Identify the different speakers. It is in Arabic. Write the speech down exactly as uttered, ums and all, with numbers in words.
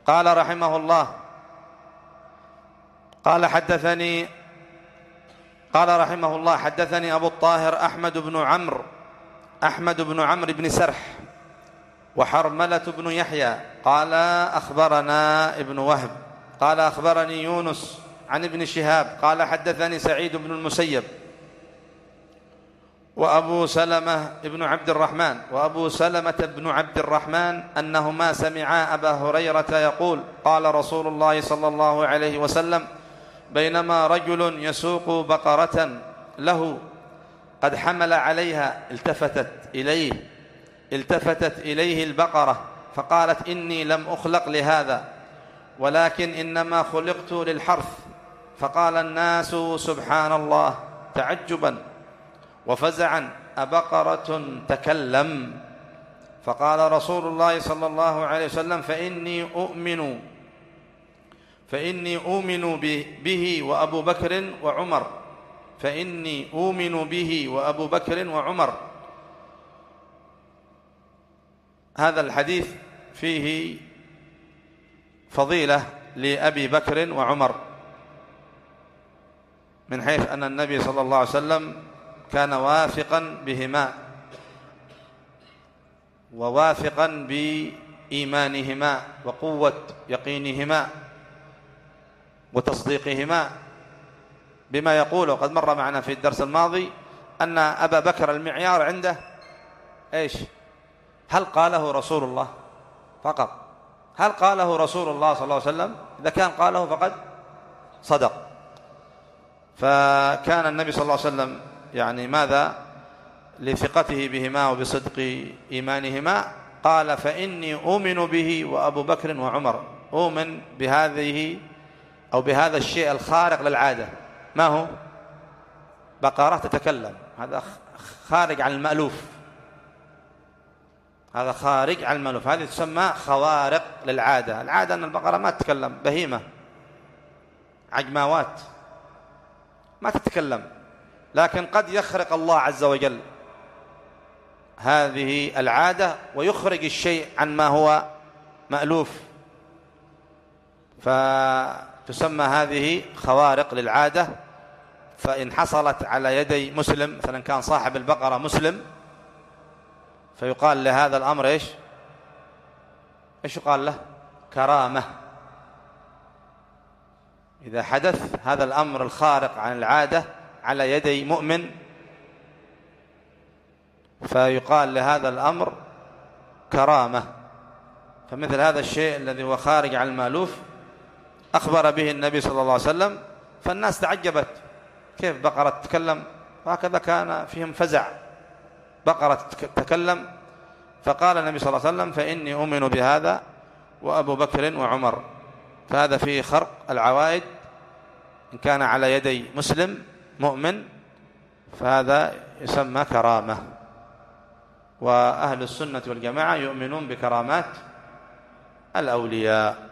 Speaker 1: قال رحمه الله: قال حدثني قال رحمه الله حدثني أبو الطاهر أحمد بن عمرو أحمد بن عمرو بن سرح وحرملة بن يحيى قال أخبرنا ابن وهب قال أخبرني يونس عن ابن شهاب قال حدثني سعيد بن المسيب وأبو سلمة بن عبد الرحمن وأبو سلمة بن عبد الرحمن أنهما سمعا أبا هريرة يقول: قال رسول الله صلى الله عليه وسلم: بينما رجل يسوق بقرة له قد حمل عليها التفتت إليه التفتت إليه البقرة فقالت: إني لم أخلق لهذا ولكن إنما خلقت للحرث. فقال الناس: سبحان الله، تعجبا وفزعا، أبقرة تكلم؟ فقال رسول الله صلى الله عليه وسلم: فإني أؤمن فإني أؤمن به وأبو بكر وعمر فإني أؤمن به وأبو بكر وعمر. هذا الحديث فيه فضيلة لأبي بكر وعمر، من حيث أن النبي صلى الله عليه وسلم كان واثقا بهما وواثقا بإيمانهما وقوة يقينهما وتصديقهما بما يقوله. قد مر معنا في الدرس الماضي أن أبا بكر المعيار عنده إيش؟ هل قاله رسول الله فقط؟ هل قاله رسول الله صلى الله عليه وسلم؟ إذا كان قاله فقد صدق. فكان النبي صلى الله عليه وسلم يعني ماذا؟ لثقته بهما وبصدق إيمانهما قال: فإني أؤمن به وأبو بكر وعمر. أؤمن بهذه أو بهذا الشيء الخارق للعادة. ما هو؟ بقرة تتكلم، هذا خارج عن المألوف، هذا خارج عن المألوف، هذه تسمى خوارق للعادة. العادة أن البقرة ما تتكلم، بهيمة عجماوات ما تتكلم، لكن قد يخرق الله عز وجل هذه العادة ويخرج الشيء عن ما هو مألوف، فتسمى هذه خوارق للعادة. فإن حصلت على يدي مسلم، مثلا كان صاحب البقرة مسلم، فيقال لهذا الأمر إيش؟ إيش يقال له؟ كرامة. إذا حدث هذا الأمر الخارق عن العادة على يدي مؤمن فيقال لهذا الأمر كرامة. فمثل هذا الشيء الذي هو خارج عن المألوف أخبر به النبي صلى الله عليه وسلم، فالناس تعجبت: كيف بقرة تتكلم؟ وهكذا كان فيهم فزع، بقرة تتكلم. فقال النبي صلى الله عليه وسلم: فإني أؤمن بهذا وأبو بكر وعمر. فهذا فيه خرق العوائد إن كان على يدي مسلم مؤمن، فهذا يسمى كرامة. وأهل السنة والجماعة يؤمنون بكرامات الأولياء.